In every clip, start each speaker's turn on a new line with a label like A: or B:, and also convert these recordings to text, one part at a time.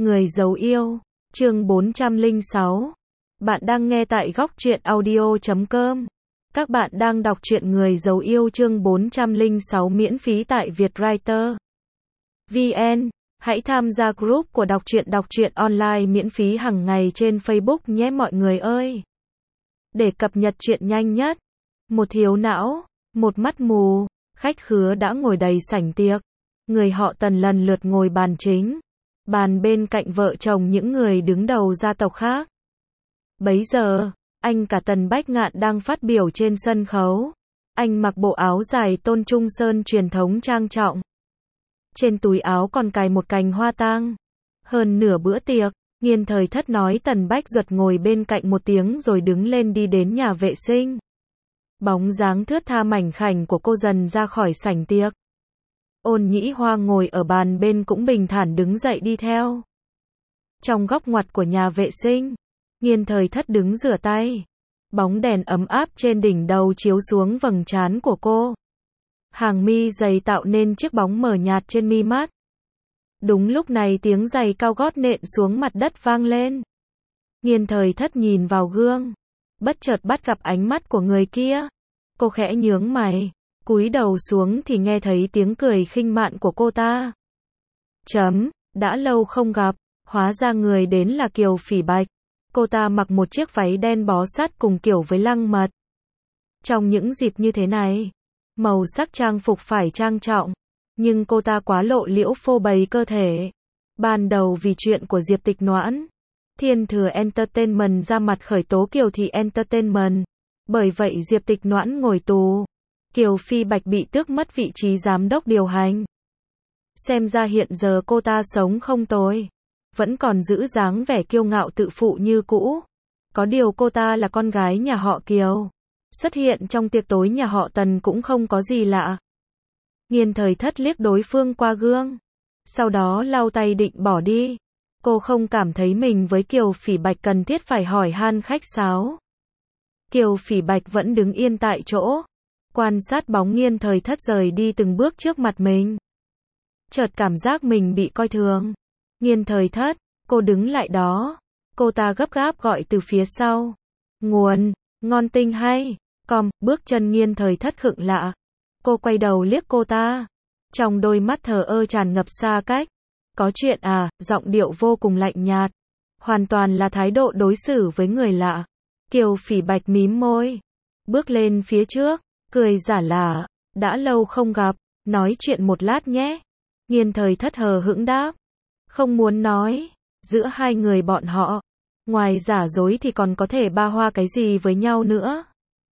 A: Người giấu yêu, chương 406. Bạn đang nghe tại góc truyện audio.com. Các bạn đang đọc truyện Người giấu yêu chương 406 miễn phí tại Vietwriter VN. Hãy tham gia group của đọc truyện online miễn phí hàng ngày trên Facebook nhé mọi người ơi. Để cập nhật truyện nhanh nhất. Một thiếu não, một mắt mù, khách khứa đã ngồi đầy sảnh tiệc. Người họ Tần lần lượt ngồi bàn chính. Bàn bên cạnh vợ chồng những người đứng đầu gia tộc khác. Bấy giờ, anh cả Tần Bách Ngạn đang phát biểu trên sân khấu. Anh mặc bộ áo dài tôn trung sơn truyền thống trang trọng. Trên túi áo còn cài một cành hoa tang. Hơn nửa bữa tiệc, Nghiên Thời Thất nói Tần Bách Duật ngồi bên cạnh một tiếng rồi đứng lên đi đến nhà vệ sinh. Bóng dáng thướt tha mảnh khảnh của cô dần ra khỏi sảnh tiệc. Ôn Nhĩ Hoa ngồi ở bàn bên cũng bình thản đứng dậy đi theo. Trong góc ngoặt của nhà vệ sinh, Nghiên Thời Thất đứng rửa tay. Bóng đèn ấm áp trên đỉnh đầu chiếu xuống vầng trán của cô. Hàng mi dày tạo nên chiếc bóng mờ nhạt trên mi mắt. Đúng lúc này tiếng giày cao gót nện xuống mặt đất vang lên. Nghiên Thời Thất nhìn vào gương, bất chợt bắt gặp ánh mắt của người kia. Cô khẽ nhướng mày, cúi đầu xuống thì nghe thấy tiếng cười khinh mạn của cô ta. Đã lâu không gặp, hóa ra người đến là Kiều Phỉ Bạch. Cô ta mặc một chiếc váy đen bó sát cùng kiểu với Lăng Mật. Trong những dịp như thế này, màu sắc trang phục phải trang trọng, nhưng cô ta quá lộ liễu phô bày cơ thể. Ban đầu vì chuyện của Diệp Tịch Noãn, Thiên Thừa Entertainment ra mặt khởi tố Kiều Thị Entertainment. Bởi vậy Diệp Tịch Noãn ngồi tù. Kiều Phi Bạch bị tước mất vị trí giám đốc điều hành. Xem ra hiện giờ cô ta sống không tồi, vẫn còn giữ dáng vẻ kiêu ngạo tự phụ như cũ. Có điều cô ta là con gái nhà họ Kiều, xuất hiện trong tiệc tối nhà họ Tần cũng không có gì lạ. Nghiên Thời Thất liếc đối phương qua gương, sau đó lau tay định bỏ đi. Cô không cảm thấy mình với Kiều Phỉ Bạch cần thiết phải hỏi han khách sáo. Kiều Phỉ Bạch vẫn đứng yên tại chỗ, quan sát bóng Nghiên Thời Thất rời đi từng bước trước mặt mình. Chợt cảm giác mình bị coi thường. Nghiên Thời Thất, cô đứng lại đó. Cô ta gấp gáp gọi từ phía sau. Nguồn, ngon tinh hay. Bước chân Nghiên Thời Thất khựng lạ. Cô quay đầu liếc cô ta. Trong đôi mắt thờ ơ tràn ngập xa cách. Có chuyện à, giọng điệu vô cùng lạnh nhạt. Hoàn toàn là thái độ đối xử với người lạ. Kiều Phỉ Bạch mím môi, bước lên phía trước, cười giả lả. Đã lâu không gặp, nói chuyện một lát nhé. Nghiên Thời Thất hờ hững đáp. Không muốn nói, giữa hai người bọn họ, ngoài giả dối thì còn có thể ba hoa cái gì với nhau nữa.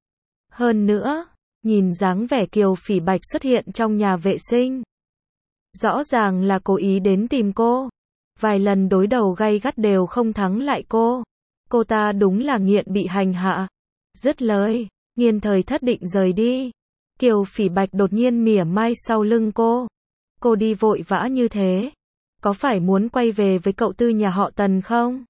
A: Hơn nữa, nhìn dáng vẻ Kiều Phỉ Bạch xuất hiện trong nhà vệ sinh, rõ ràng là cố ý đến tìm cô. Vài lần đối đầu gay gắt đều không thắng lại cô. Cô ta đúng là nghiện bị hành hạ. Dứt lời, Nghiên Thời Thất định rời đi. Kiều Phỉ Bạch đột nhiên mỉa mai sau lưng cô. Cô đi vội vã như thế, có phải muốn quay về với cậu tư nhà họ Tần không?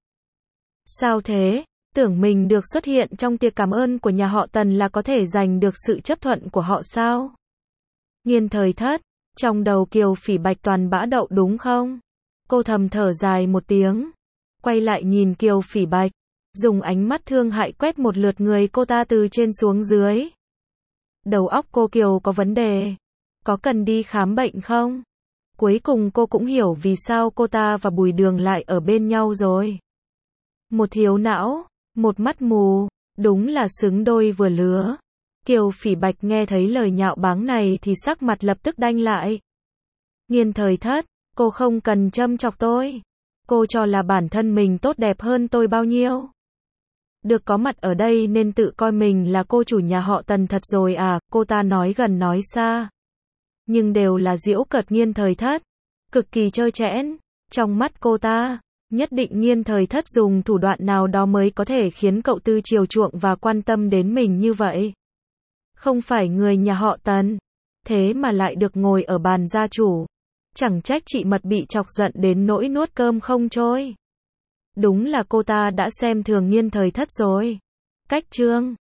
A: Sao thế? Tưởng mình được xuất hiện trong tiệc cảm ơn của nhà họ Tần là có thể giành được sự chấp thuận của họ sao? Nghiên Thời Thất, trong đầu Kiều Phỉ Bạch toàn bã đậu đúng không? Cô thầm thở dài một tiếng, quay lại nhìn Kiều Phỉ Bạch, dùng ánh mắt thương hại quét một lượt người cô ta từ trên xuống dưới. Đầu óc cô Kiều có vấn đề, có cần đi khám bệnh không? Cuối cùng cô cũng hiểu vì sao cô ta và Bùi Đường lại ở bên nhau rồi. Một thiếu não, một mắt mù, đúng là xứng đôi vừa lứa. Kiều Phỉ Bạch nghe thấy lời nhạo báng này thì sắc mặt lập tức đanh lại. Nghiên Thời Thất, cô không cần châm chọc tôi. Cô cho là bản thân mình tốt đẹp hơn tôi bao nhiêu. Được có mặt ở đây nên tự coi mình là cô chủ nhà họ Tần thật rồi à, cô ta nói gần nói xa. Nhưng đều là giễu cợt Nghiên Thời Thất, cực kỳ trơ trẽn. Trong mắt cô ta, nhất định Nghiên Thời Thất dùng thủ đoạn nào đó mới có thể khiến cậu tư chiều chuộng và quan tâm đến mình như vậy. Không phải người nhà họ Tần, thế mà lại được ngồi ở bàn gia chủ. Chẳng trách chị Mật bị chọc giận đến nỗi nuốt cơm không trôi. Đúng là cô ta đã xem thường Nghiên Thời Thất rồi. Cách chương